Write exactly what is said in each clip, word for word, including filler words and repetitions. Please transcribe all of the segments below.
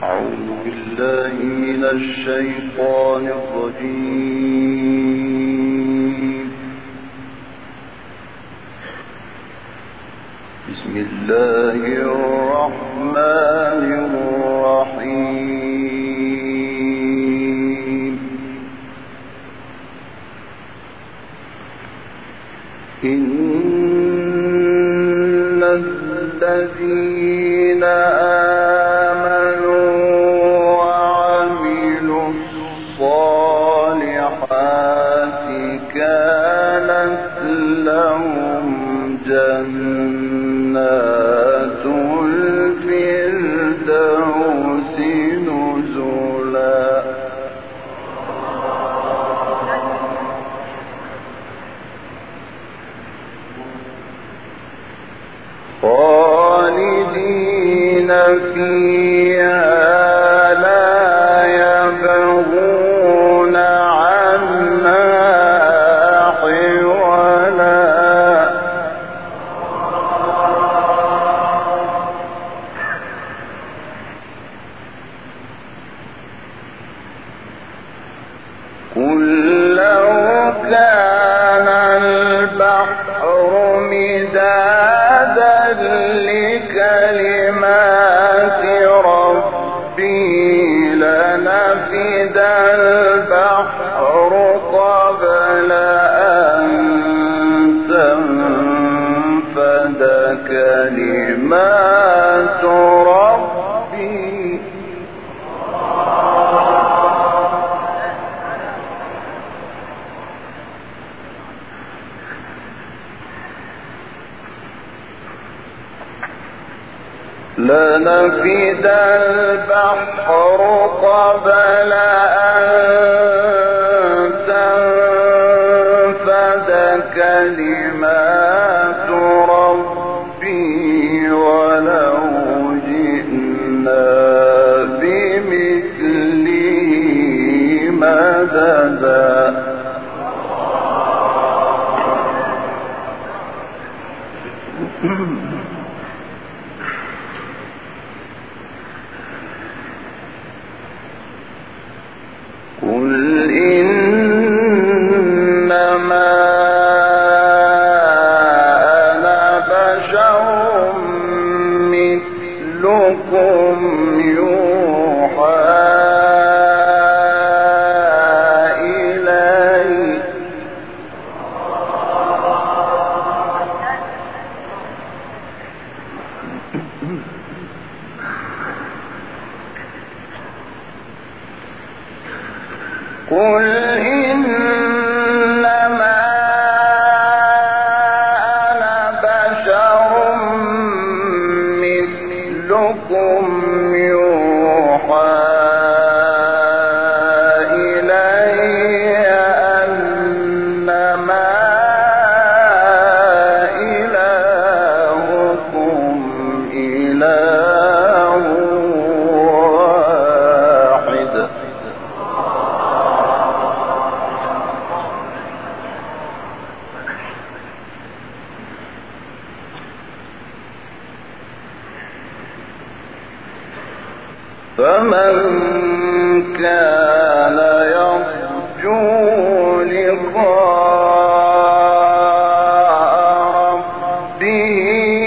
أعوذ بالله من الشيطان الرجيم. بسم الله الرحمن الرحيم. إن الذين آمنوا وعملوا الصالحات كانت لهم جنات الفردوس نزلا. خالدين فيها لا يبغون عنها حولا. قل لو كان البحر مدادا لكلمات ربي لنفد البحر قبل أن تنفد كلمات ربي. لنفد البحر قبل أن تنفد كلمات ربي ولو جئنا بمثله مددا. قل إنما أنا بشر مثلكم يوحى إلي. قل إنما أنا بشر مثلكم يوحى إلي أنما إلهكم إله واحد. فمن كان يرجو لقاء ربه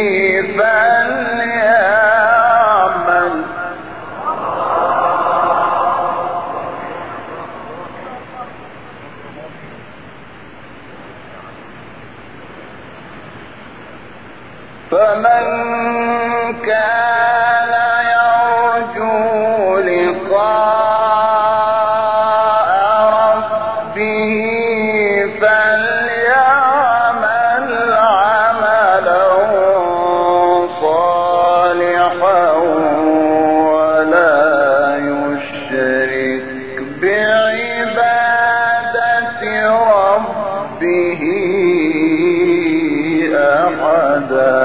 فليعمل فمن كان يرجو لقاء ربه فليعمل عملا صالحا ولا يشرك بعبادة ربه أحدا.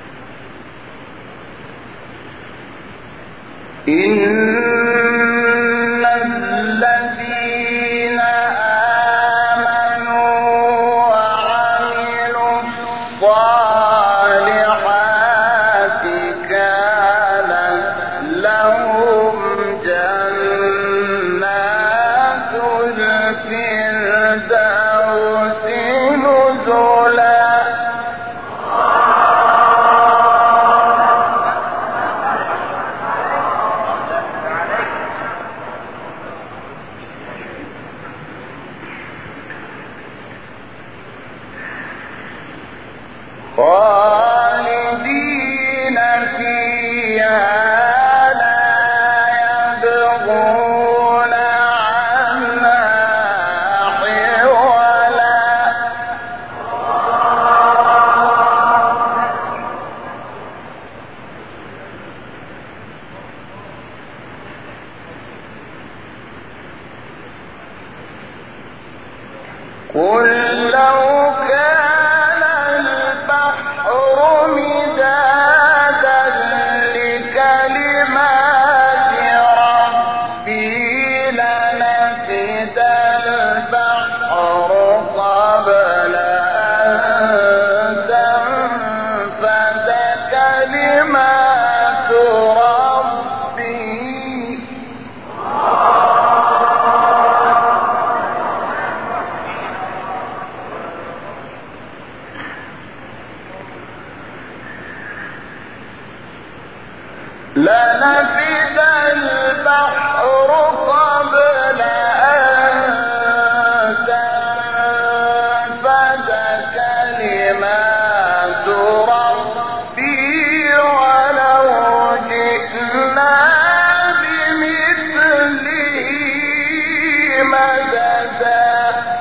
إن يبغون عنها حولا قل لو كان البحر مدادا لكلمات ربي لنفد البحر قبل أن تنفد كلمات ربي لنفد البحر قبل أن تنفد كلمات ربي ولو جئنا بمثله مددا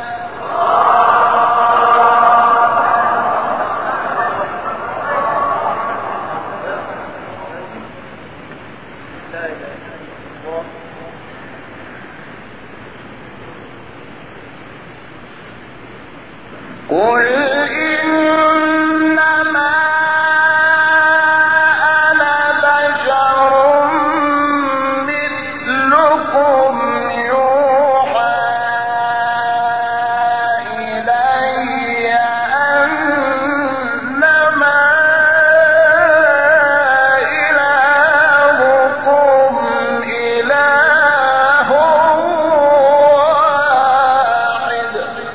قل إنما أنا بشر مثلكم يوحى إلي أنما إلهكم إله واحد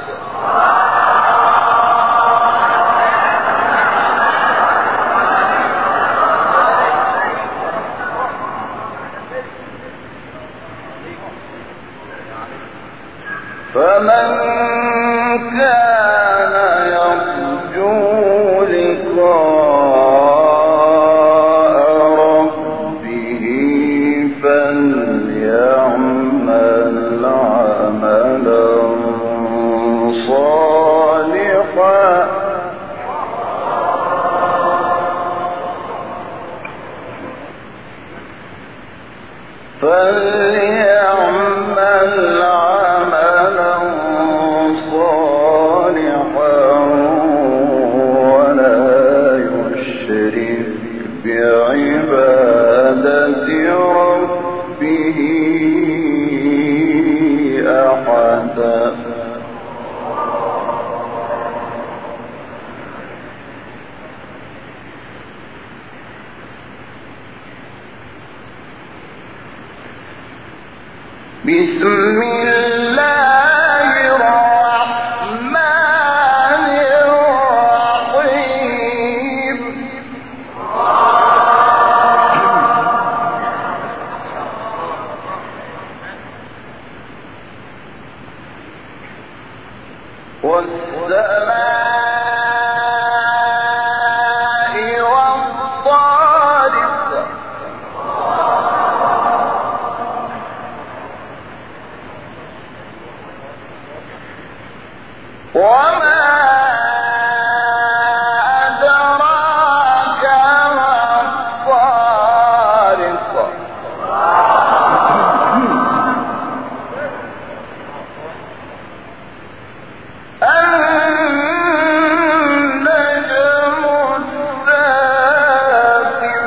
فمن كان يرجو لقاء ربه فليعمل عملا صالحا فليعمل عملا صالحا ولا يشرك بعبادة ربه أحدا بسم الله الرحمن الرحيم والسماء والطارق وما أدراك ما الطارق النجم الثاقب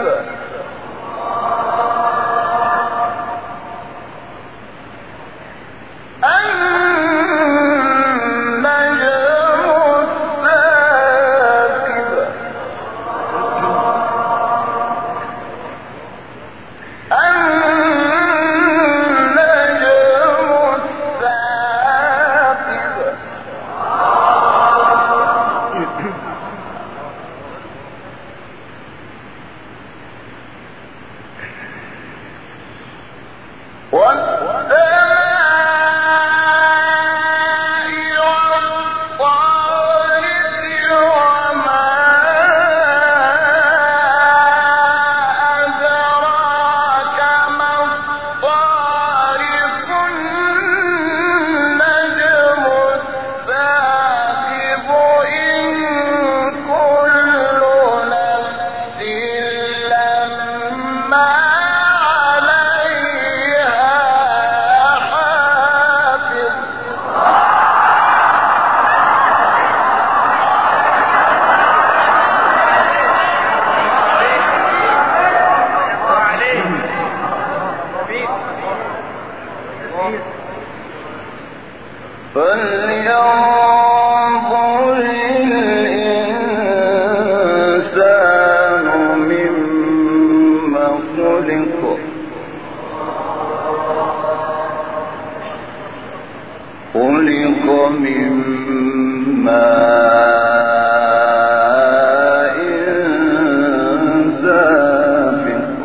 فلينظر الإنسان مما خلق خلق من ماء دافق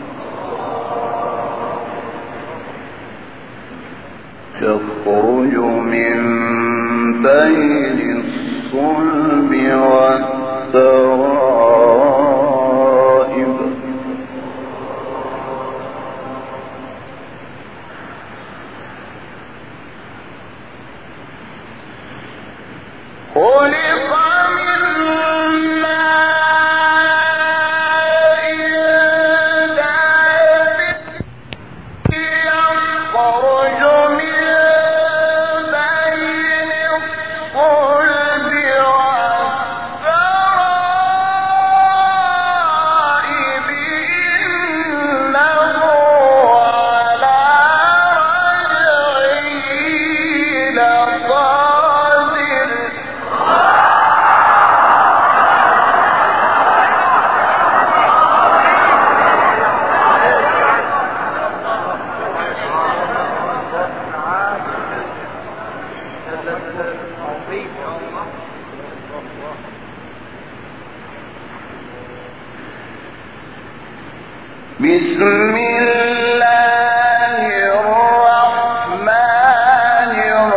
يخرج من بين الصلب والترائب خلق من ماء دافق يخرج من بين الصلب والترائب إنه على رجعه لقادر بسم الله الرحمن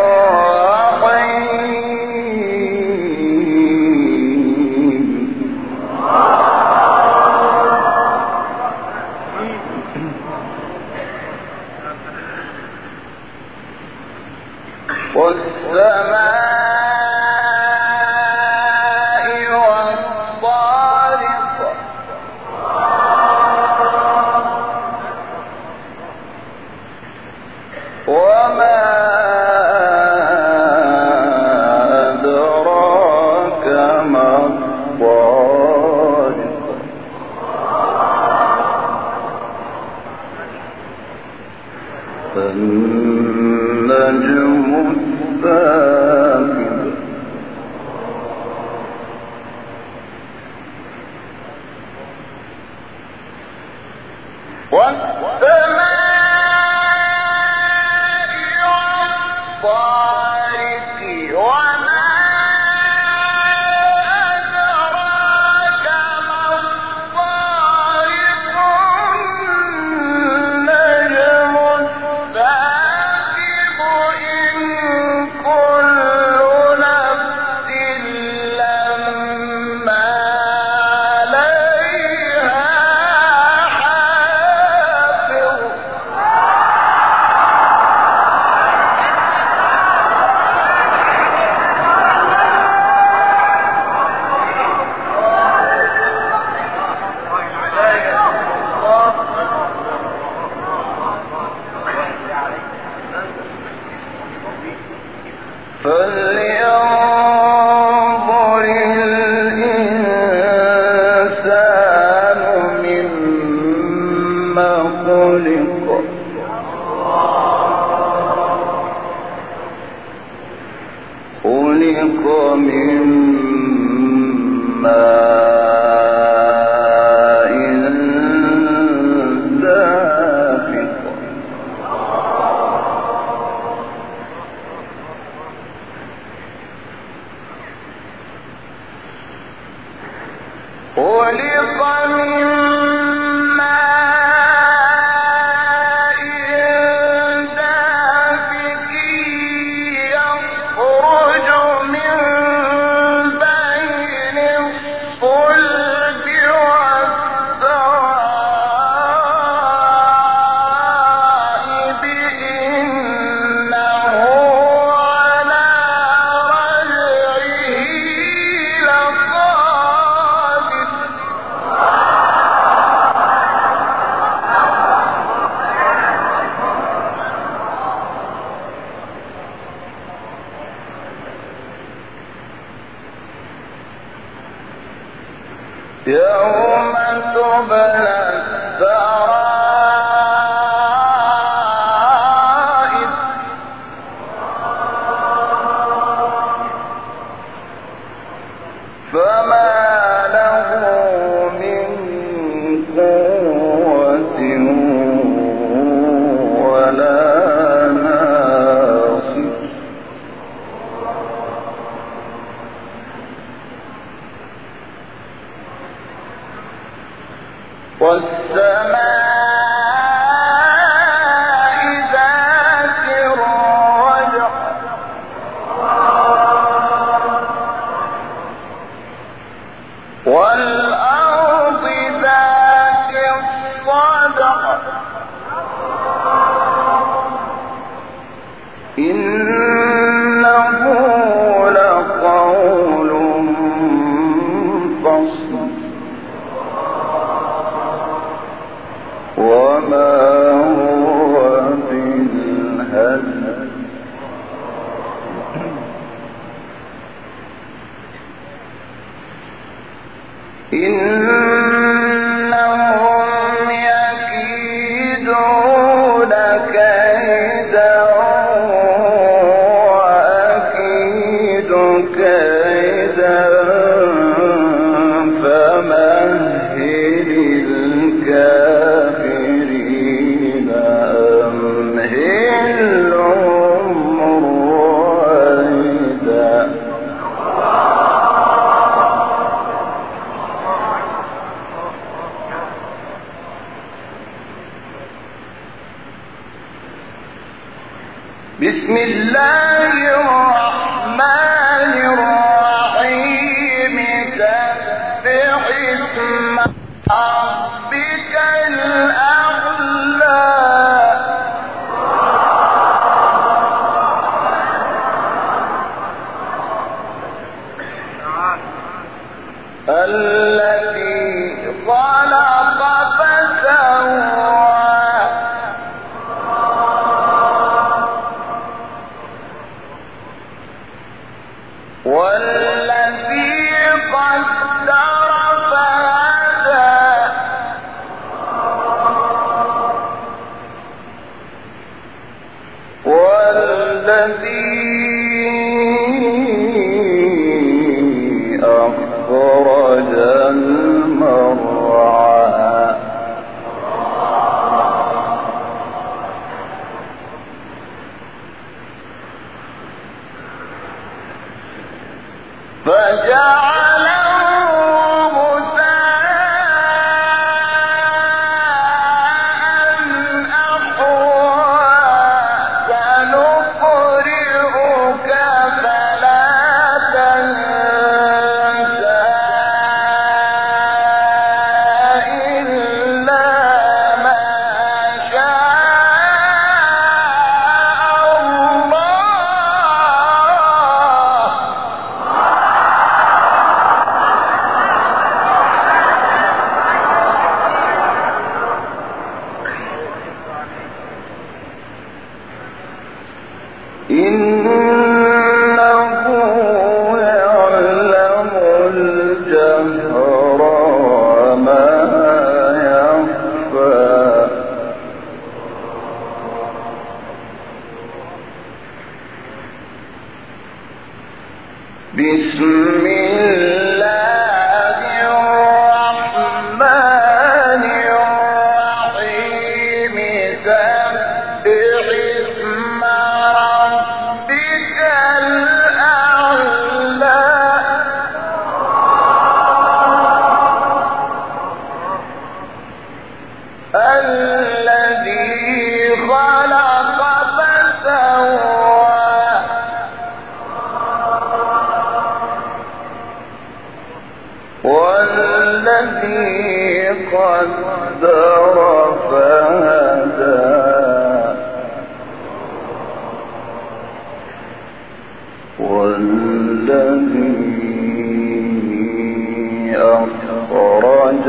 الرحيم والسماء والطارق وما أدراك ما الطارق النجم الثاقب والسماء والطارق وما أدراك ما الطارق النجم الثاقب إن كل نفس لما عليها حافظ فلينظر الإنسان مما خلق خلق من ماء دافق خلق من ماء دافق يخرج من بين الصلب والترائب إنه على رجعه لقادر يوم تبلى السرائر بسم الله الرحمن الرحيم سبح اسم ربك الأعلى الذي خلق فسوى والذي قدر فهدى والذي أخرج المرعى فجعله غثاء أحوى سنقرئك فلا تنسى إلا ما شاء الله إنه يعلم الجهر وما يخفى بسم الله الرحمن الرحيم سبح اسم ربك الأعلى الذي خلق فسوى والذي قدر فهدى والذي أخرج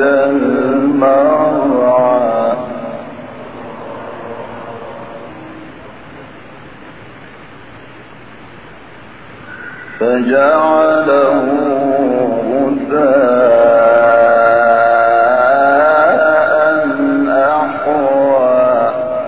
المرعى فجعله غثاء أحوى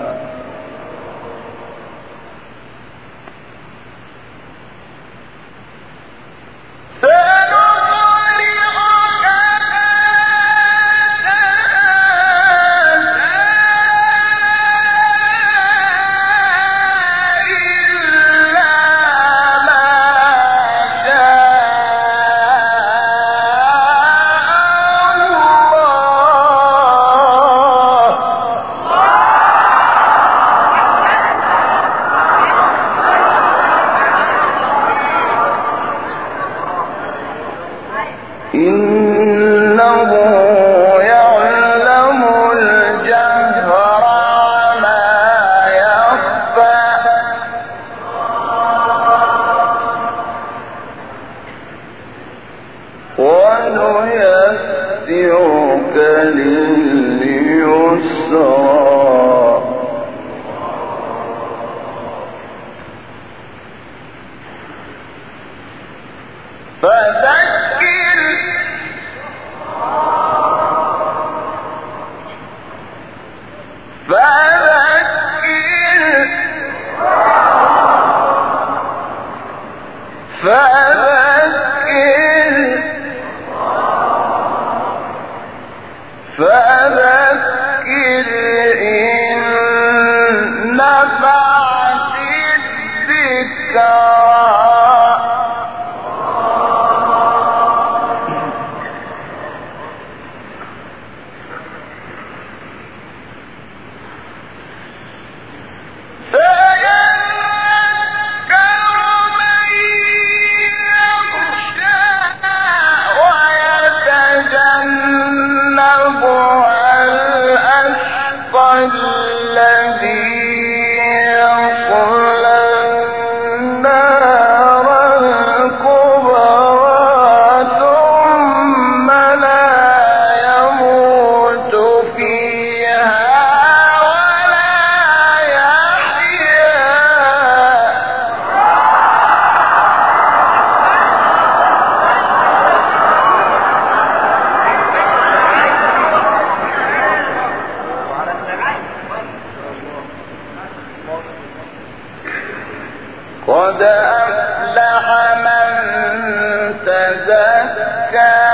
إنه يعلم الجهر وما يخفى ونيسرك لليسرى فذكر فذكر فذكر فذكر إن نفعت الذكرى سينذكر قد أفلح من تزكى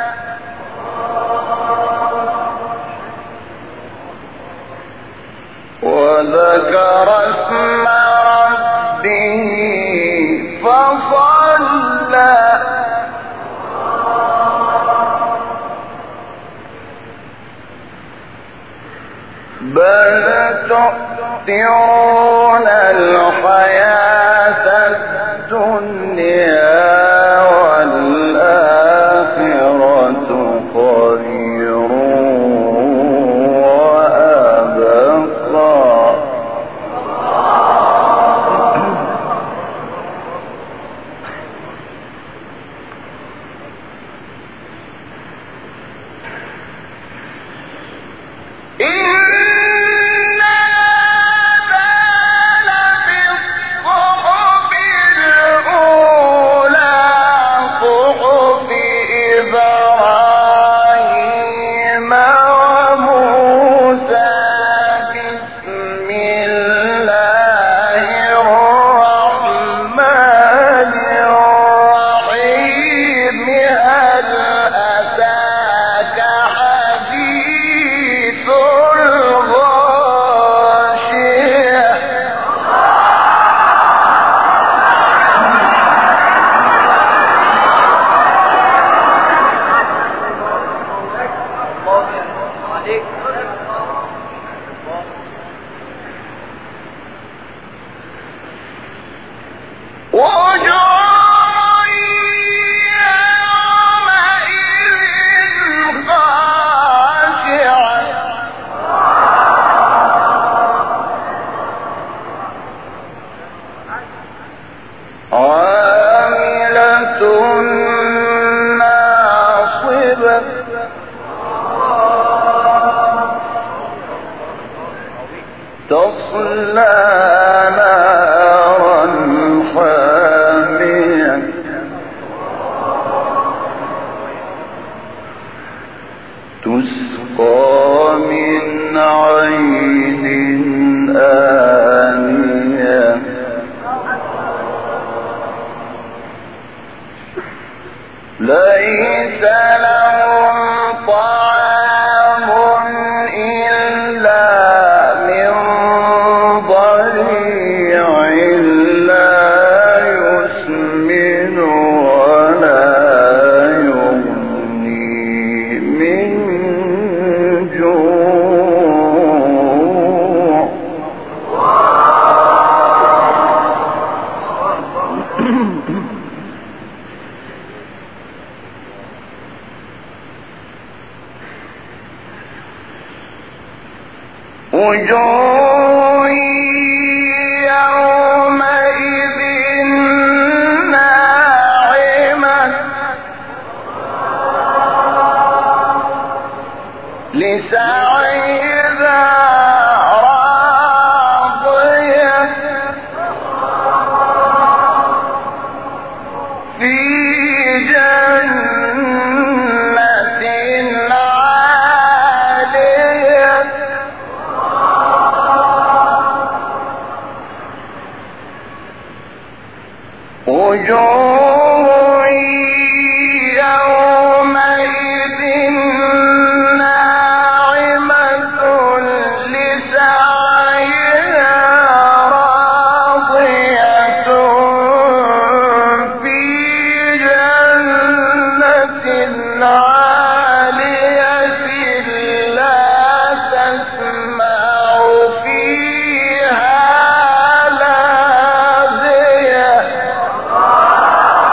وذكر اسم ربه فصلى بل تؤثرون الحياة الدنيا والآخرة خير وأبقى تصلى نارا حامية تسقى من عين آنية ليس لهم طعام إلا من ضريع لا يسمن ولا يغني من جوع وجوه يومئذ ناعمة لسعيها راضية في جنة عالية وجوه يومئذ ناعمة لسعيها راضية في جنة عالية لا تسمع فيها لاغية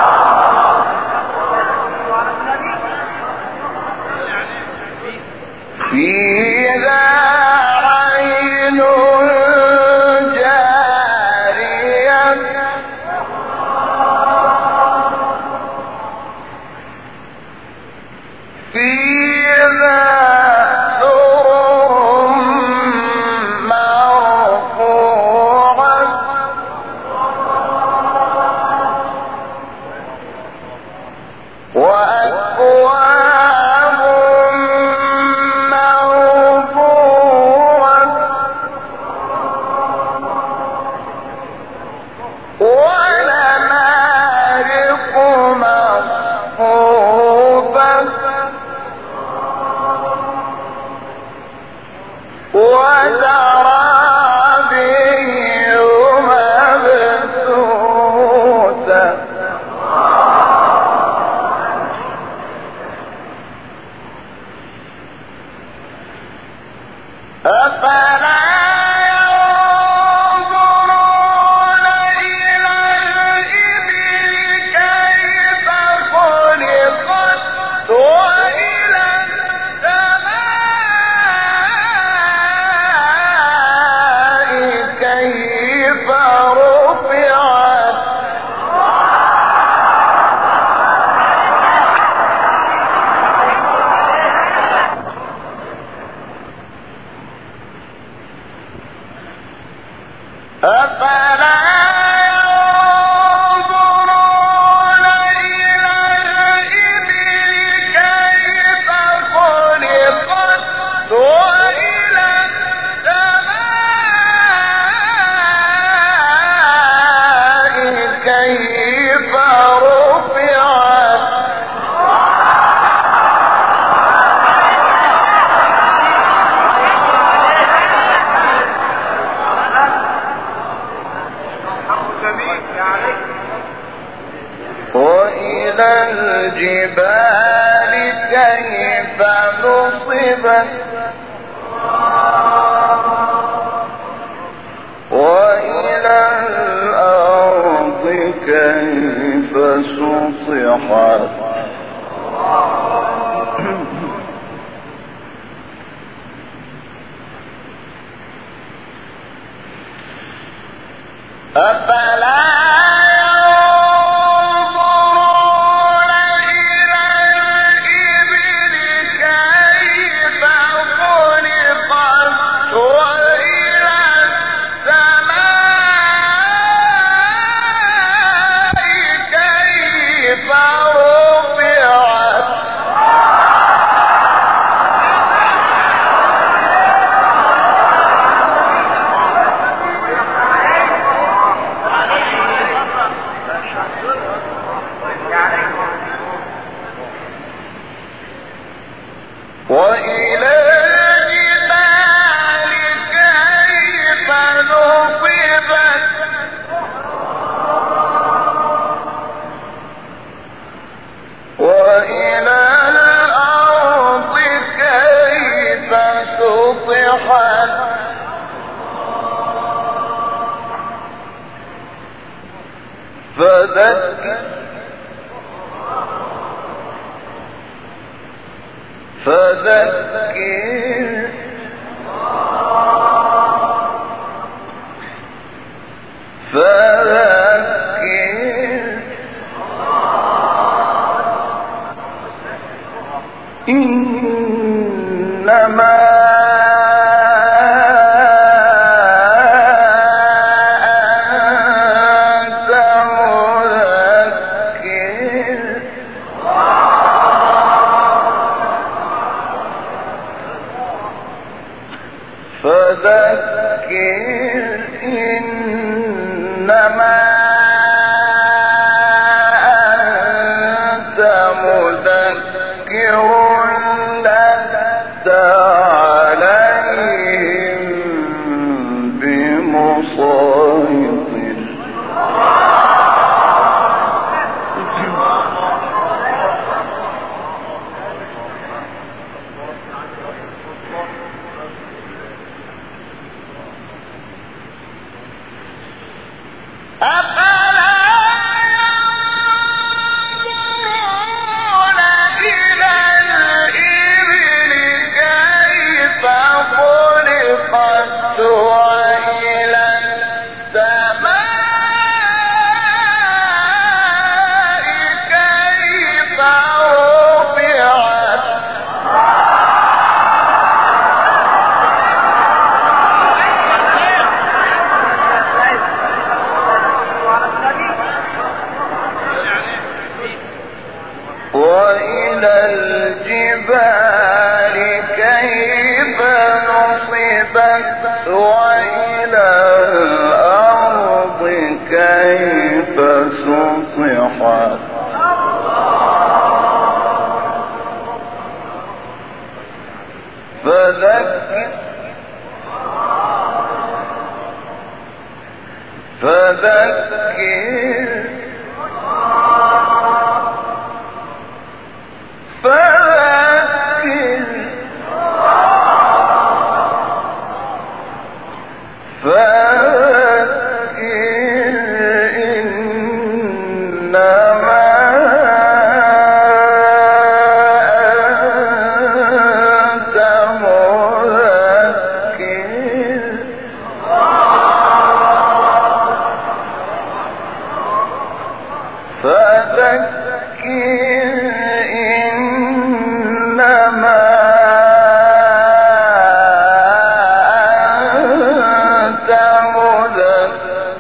فذكر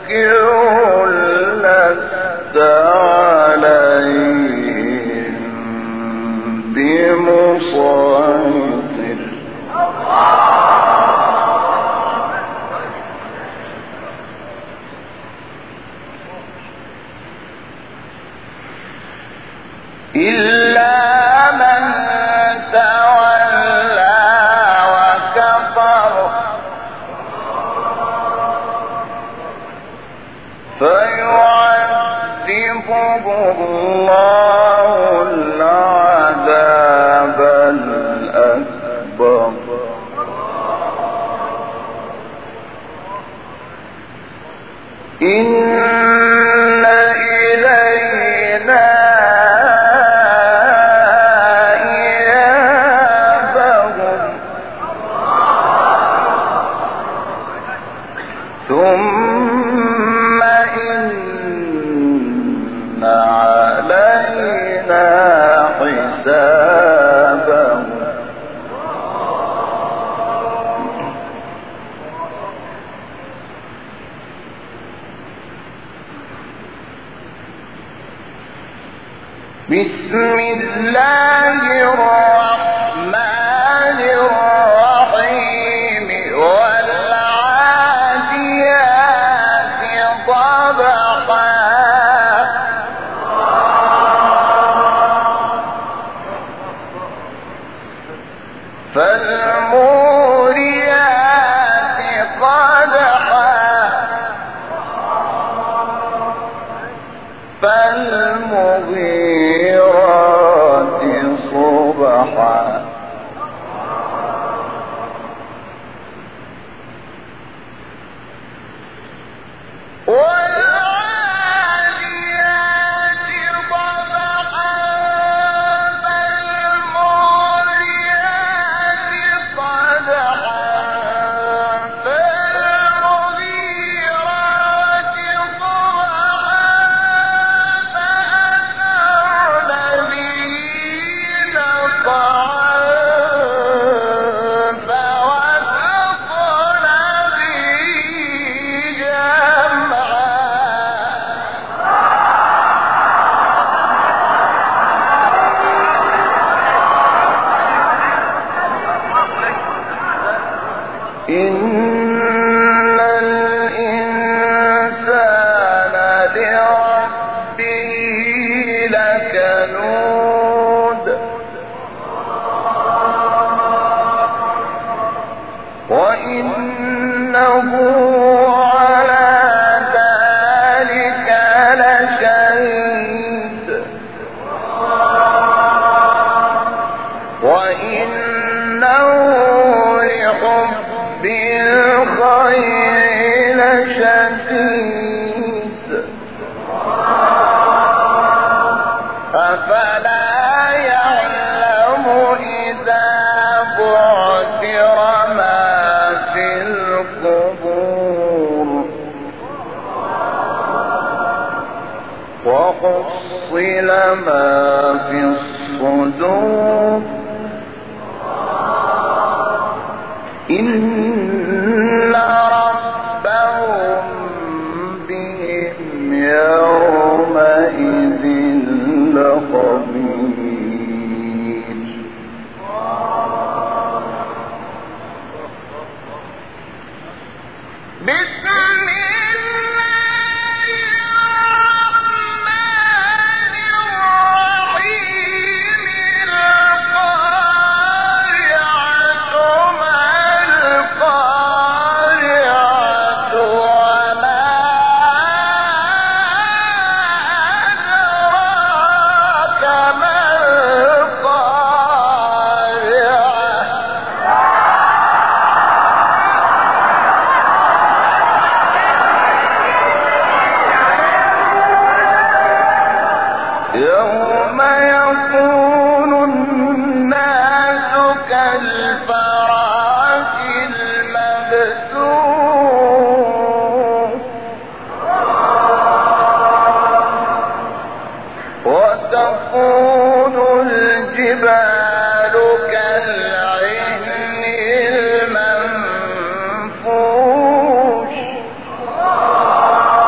لست عليهم بمسيطر إلا من تولى وكفر فيعذبه الله العذاب الأكبر إن إلينا إيابهم ثم إن علينا حسابهم بسم الله الرحمن الرحيم والعاديات ضبحا فالموريات قدحا فالمغيرات صبحا والعاديات ضبحا فالموريات قدحا فالمغيرات صبحا فأثرن به نقعا فوسطن به جمعا إن الإنسان لربه لكنود وإنه على ذلك لشهيد وإنه لحب الخير لشديد أفلا يعلم إذا بعثر ما في القبور وحصل ما في الصدور إن ربهم بهم يومئذ لخبير بسم الله الرحمن الرحيم القارعة ما القارعة وما أدراك ما القارعة يوم يكون الناس كالفراش المبثوث وتكون الجبال كالعهن المنفوش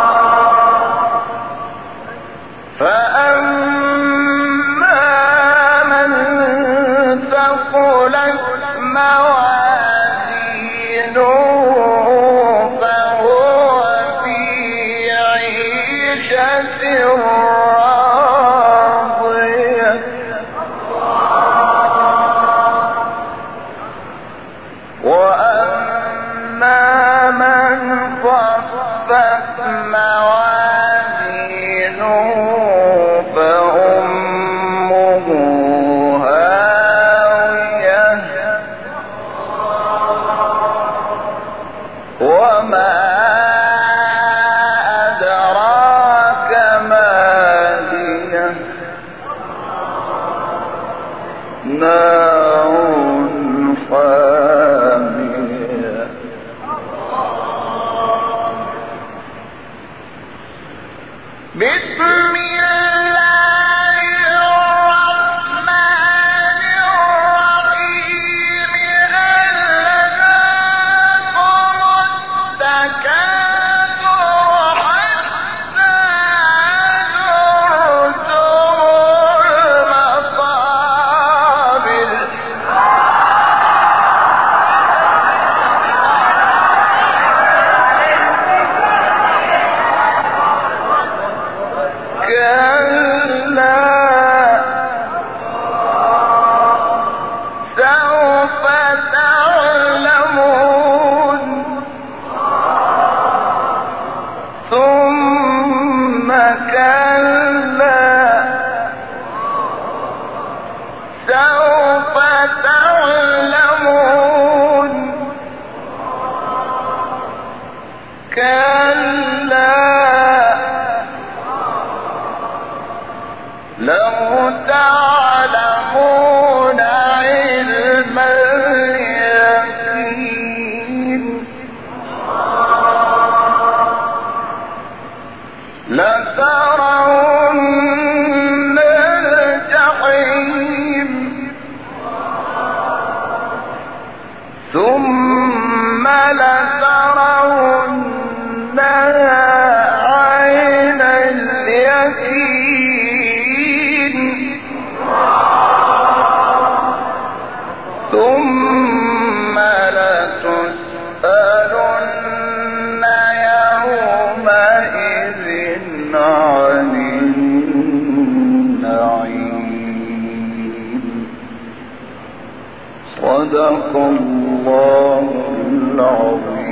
صدق الله العظيم.